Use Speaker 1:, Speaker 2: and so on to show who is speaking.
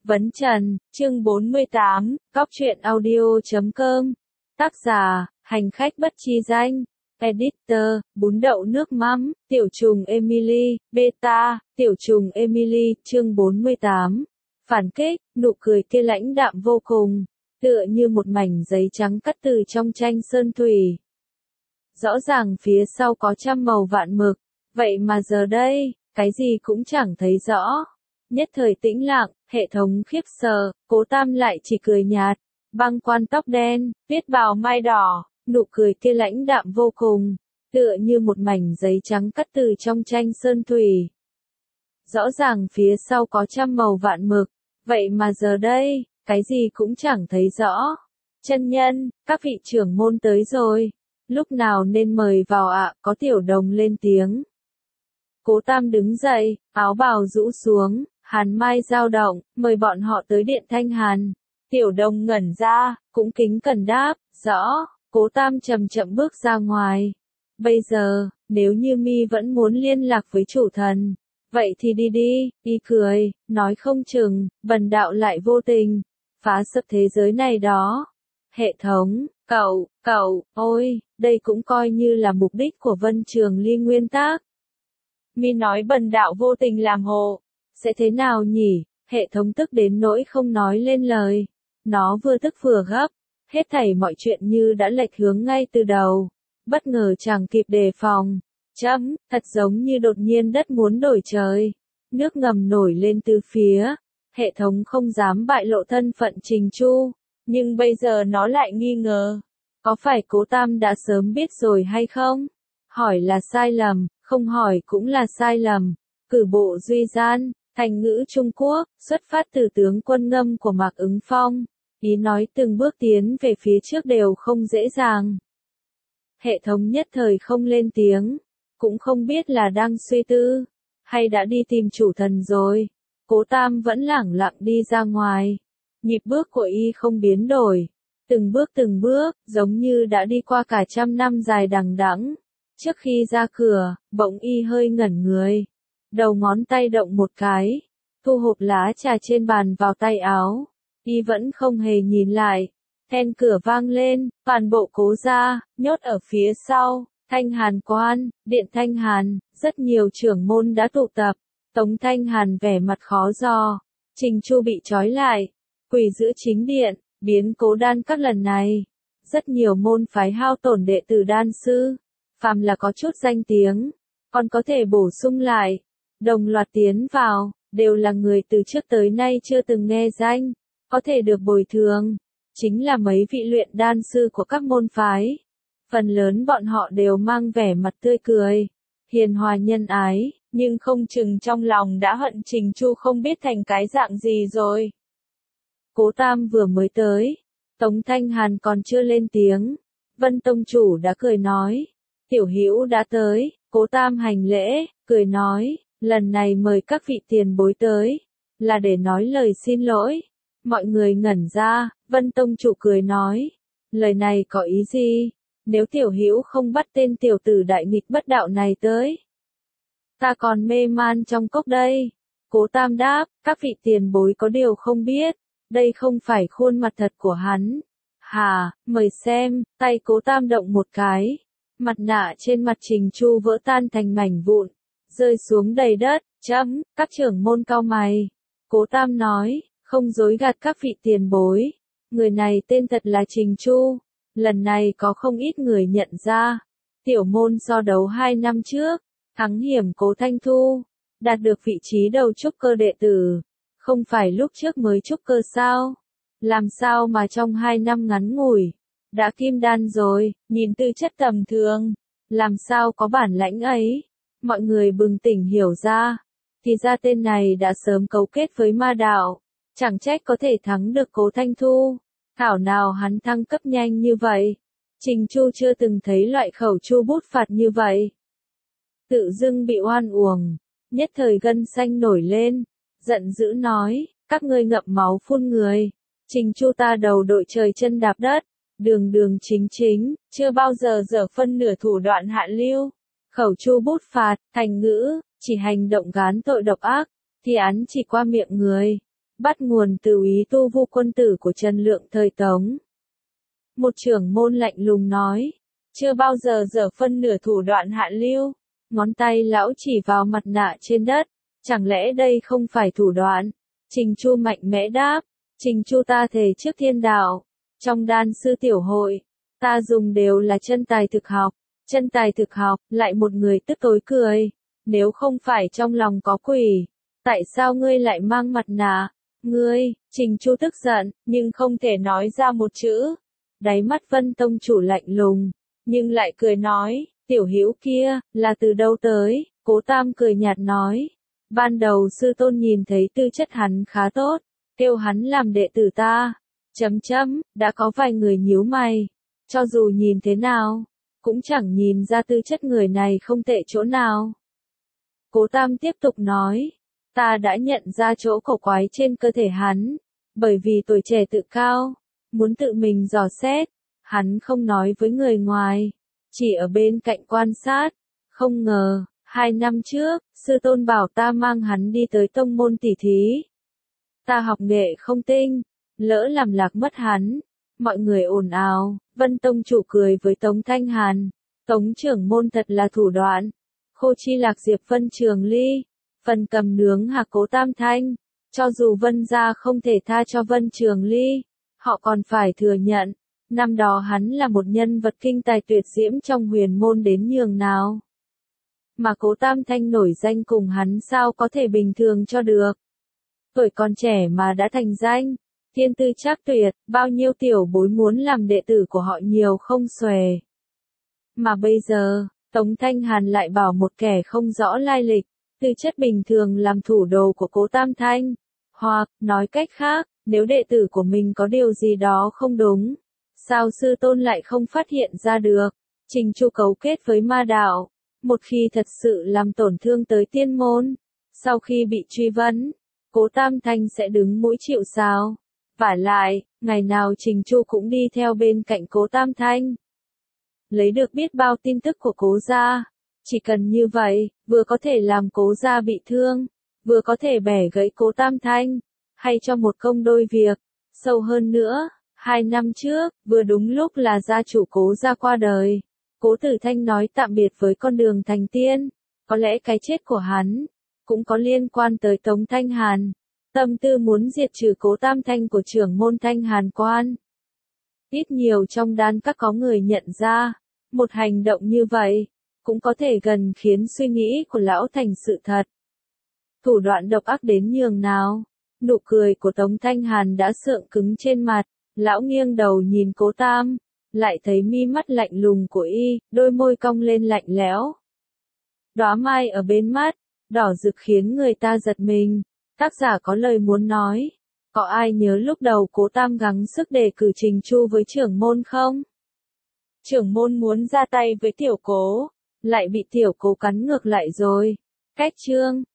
Speaker 1: Vấn Trần, chương 48, Góc truyện audio.com. Tác giả, hành khách bất chi danh. Editor, bún đậu nước mắm, tiểu trùng Emily, beta, tiểu trùng Emily, chương 48. Phản kích, nụ cười kia lãnh đạm vô cùng, tựa như một mảnh giấy trắng cắt từ trong tranh sơn thủy. Rõ ràng phía sau có trăm màu vạn mực, vậy mà giờ đây, cái gì cũng chẳng thấy rõ. Nhất thời tĩnh lặng, hệ thống khiếp sợ, Cố Tam lại chỉ cười nhạt, băng quan tóc đen, viết bào mai đỏ, nụ cười kia lãnh đạm vô cùng, tựa như một mảnh giấy trắng cắt từ trong tranh sơn thủy. Rõ ràng phía sau có trăm màu vạn mực, vậy mà giờ đây, cái gì cũng chẳng thấy rõ. Chân nhân, các vị trưởng môn tới rồi, lúc nào nên mời vào ạ, có Tiểu Đồng lên tiếng. Cố Tam đứng dậy, áo bào rũ xuống, hàn mai dao động, mời bọn họ tới điện Thanh Hàn. Tiểu Đồng ngẩn ra, cũng kính cẩn đáp, rõ. Cố Tam chậm chậm bước ra ngoài. Bây giờ, nếu như mi vẫn muốn liên lạc với chủ thần, vậy thì đi đi, y cười, nói không chừng, bần đạo lại vô tình, phá sập thế giới này đó. Hệ thống, ôi, đây cũng coi như là mục đích của Vân Trường Ly nguyên tác. Mi nói bần đạo vô tình làm hộ, sẽ thế nào nhỉ? Hệ thống tức đến nỗi không nói lên lời. Nó vừa tức vừa gấp, hết thảy mọi chuyện như đã lệch hướng ngay từ đầu. Bất ngờ chẳng kịp đề phòng. Thật giống như đột nhiên đất muốn đổi trời. Nước ngầm nổi lên từ phía. Hệ thống không dám bại lộ thân phận Trình Chu. Nhưng bây giờ nó lại nghi ngờ. Có phải Cố Tam đã sớm biết rồi hay không? Hỏi là sai lầm, không hỏi cũng là sai lầm. Cử bộ duy gian, thành ngữ Trung Quốc, xuất phát từ tướng quân ngâm của Mạc Ứng Phong. Ý nói từng bước tiến về phía trước đều không dễ dàng. Hệ thống nhất thời không lên tiếng, cũng không biết là đang suy tư, hay đã đi tìm chủ thần rồi. Cố Tam vẫn lẳng lặng đi ra ngoài. Nhịp bước của y không biến đổi. Từng bước, giống như đã đi qua cả trăm năm dài đằng đẵng. Trước khi ra cửa, bỗng y hơi ngẩn người. Đầu ngón tay động một cái, thu hộp lá trà trên bàn vào tay áo. Y vẫn không hề nhìn lại. Then cửa vang lên, toàn bộ Cố gia, nhốt ở phía sau, Thanh Hàn quan, điện Thanh Hàn, rất nhiều trưởng môn đã tụ tập. Tống Thanh Hàn vẻ mặt khó dò, Trình Chu bị trói lại, quỳ giữa chính điện, biến cố đan các lần này. Rất nhiều môn phái hao tổn đệ tử đan sư, phàm là có chút danh tiếng, còn có thể bổ sung lại, đồng loạt tiến vào, đều là người từ trước tới nay chưa từng nghe danh, có thể được bồi thường. Chính là mấy vị luyện đan sư của các môn phái. Phần lớn bọn họ đều mang vẻ mặt tươi cười, hiền hòa nhân ái, nhưng không chừng trong lòng đã hận Trình Chu không biết thành cái dạng gì rồi. Cố Tam vừa mới tới, Tống Thanh Hàn còn chưa lên tiếng, Vân Tông chủ đã cười nói, Tiểu Hữu đã tới. Cố Tam hành lễ, cười nói, lần này mời các vị tiền bối tới, là để nói lời xin lỗi. Mọi người ngẩn ra, Vân Tông chủ cười nói, lời này có ý gì? Nếu Tiểu Hữu không bắt tên tiểu tử đại nghịch bất đạo này tới, ta còn mê man trong cốc đây. Cố Tam đáp, các vị tiền bối có điều không biết, đây không phải khuôn mặt thật của hắn. Hà, mời xem. Tay Cố Tam động một cái, mặt nạ trên mặt Trình Chu vỡ tan thành mảnh vụn, rơi xuống đầy đất. Các trưởng môn cau mày. Cố Tam nói, không dối gạt các vị tiền bối, người này tên thật là Trình Chu. Lần này có không ít người nhận ra. Tiểu môn so đấu 2 năm trước, thắng hiểm Cố Thanh Thu, đạt được vị trí đầu trúc cơ đệ tử. Không phải lúc trước mới trúc cơ sao? Làm sao mà trong 2 năm ngắn ngủi, đã kim đan rồi, nhìn tư chất tầm thường, làm sao có bản lãnh ấy? Mọi người bừng tỉnh hiểu ra, thì ra tên này đã sớm cấu kết với ma đạo, chẳng trách có thể thắng được Cố Thanh Thu. Thảo nào hắn thăng cấp nhanh như vậy. Trình Chu chưa từng thấy loại khẩu chu bút phạt như vậy. Tự dưng bị oan uổng, nhất thời gân xanh nổi lên, giận dữ nói, các ngươi ngậm máu phun người. Trình Chu ta đầu đội trời chân đạp đất, đường đường chính chính, chưa bao giờ dở phân nửa thủ đoạn hạ lưu. Khẩu chu bút phạt, thành ngữ, chỉ hành động gán tội độc ác, thì án chỉ qua miệng người. bắt nguồn từ úy tu vu quân tử của Trần Lượng thời Tống. Một trưởng môn lạnh lùng nói, chưa bao giờ dở phân nửa thủ đoạn hạ lưu. Ngón tay lão chỉ vào mặt nạ trên đất, chẳng lẽ đây không phải thủ đoạn? Trình Chu mạnh mẽ đáp, Trình Chu ta thề trước thiên đạo, trong đan sư tiểu hội, ta dùng đều là chân tài thực học. Chân tài thực học, lại một người tức tối cười, nếu không phải trong lòng có quỷ, tại sao ngươi lại mang mặt nạ? Ngươi, Trình Chu tức giận, nhưng không thể nói ra một chữ. Đáy mắt Vân tông chủ lạnh lùng, nhưng lại cười nói, tiểu hữu kia, là từ đâu tới? Cố Tam cười nhạt nói, ban đầu sư tôn nhìn thấy tư chất hắn khá tốt, kêu hắn làm đệ tử ta. Đã có vài người nhíu mày, cho dù nhìn thế nào, cũng chẳng nhìn ra tư chất người này không tệ chỗ nào. Cố Tam tiếp tục nói, ta đã nhận ra chỗ cổ quái trên cơ thể hắn, bởi vì tuổi trẻ tự cao, muốn tự mình dò xét, hắn không nói với người ngoài, chỉ ở bên cạnh quan sát. Không ngờ, 2 năm trước, sư tôn bảo ta mang hắn đi tới tông môn tỉ thí. Ta học nghệ không tinh, lỡ làm lạc mất hắn. Mọi người ồn ào, Vân tông chủ cười với Tống Thanh Hàn. Tống trưởng môn thật là thủ đoạn. Khô Chi Lạc Diệp Vân Trường Ly, phần cầm nướng hạc Cố Tam Thanh. Cho dù Vân gia không thể tha cho Vân Trường Ly, họ còn phải thừa nhận, năm đó hắn là một nhân vật kinh tài tuyệt diễm trong huyền môn đến nhường nào. Mà Cố Tam Thanh nổi danh cùng hắn sao có thể bình thường cho được. Tuổi còn trẻ mà đã thành danh, thiên tư trác tuyệt, bao nhiêu tiểu bối muốn làm đệ tử của họ nhiều không xuể. Mà bây giờ, Tống Thanh Hàn lại bảo một kẻ không rõ lai lịch, tư chất bình thường làm thủ đồ của Cố Tam Thanh. Hoặc, nói cách khác, nếu đệ tử của mình có điều gì đó không đúng, sao sư tôn lại không phát hiện ra được? Trình Chu cấu kết với ma đạo, một khi thật sự làm tổn thương tới tiên môn, sau khi bị truy vấn, Cố Tam Thanh sẽ đứng mũi chịu sào. Vả lại, ngày nào Trình Chu cũng đi theo bên cạnh Cố Tam Thanh, lấy được biết bao tin tức của Cố gia. Chỉ cần như vậy, vừa có thể làm Cố gia bị thương, vừa có thể bẻ gãy Cố Tam Thanh, hay cho một công đôi việc. Sâu hơn nữa, 2 năm trước, vừa đúng lúc là gia chủ Cố gia qua đời. Cố Tử Thanh nói tạm biệt với con đường thành tiên. Có lẽ cái chết của hắn cũng có liên quan tới Tống Thanh Hàn. Tâm tư muốn diệt trừ Cố Tam Thanh của trưởng môn Thanh Hàn Quan. Ít nhiều trong đan các có người nhận ra, một hành động như vậy cũng có thể gần khiến suy nghĩ của lão thành sự thật. Thủ đoạn độc ác đến nhường nào? Nụ cười của Tống Thanh Hàn đã sượng cứng trên mặt, lão nghiêng đầu nhìn Cố Tam, lại thấy mi mắt lạnh lùng của y, đôi môi cong lên lạnh lẽo. Đóa mai ở bên mắt, đỏ rực khiến người ta giật mình. Tác giả có lời muốn nói. Có ai nhớ lúc đầu Cố Tam gắng sức đề cử Trình Chu với trưởng môn không? Trưởng môn muốn ra tay với tiểu Cố, lại bị tiểu Cố cắn ngược lại rồi. Cách chương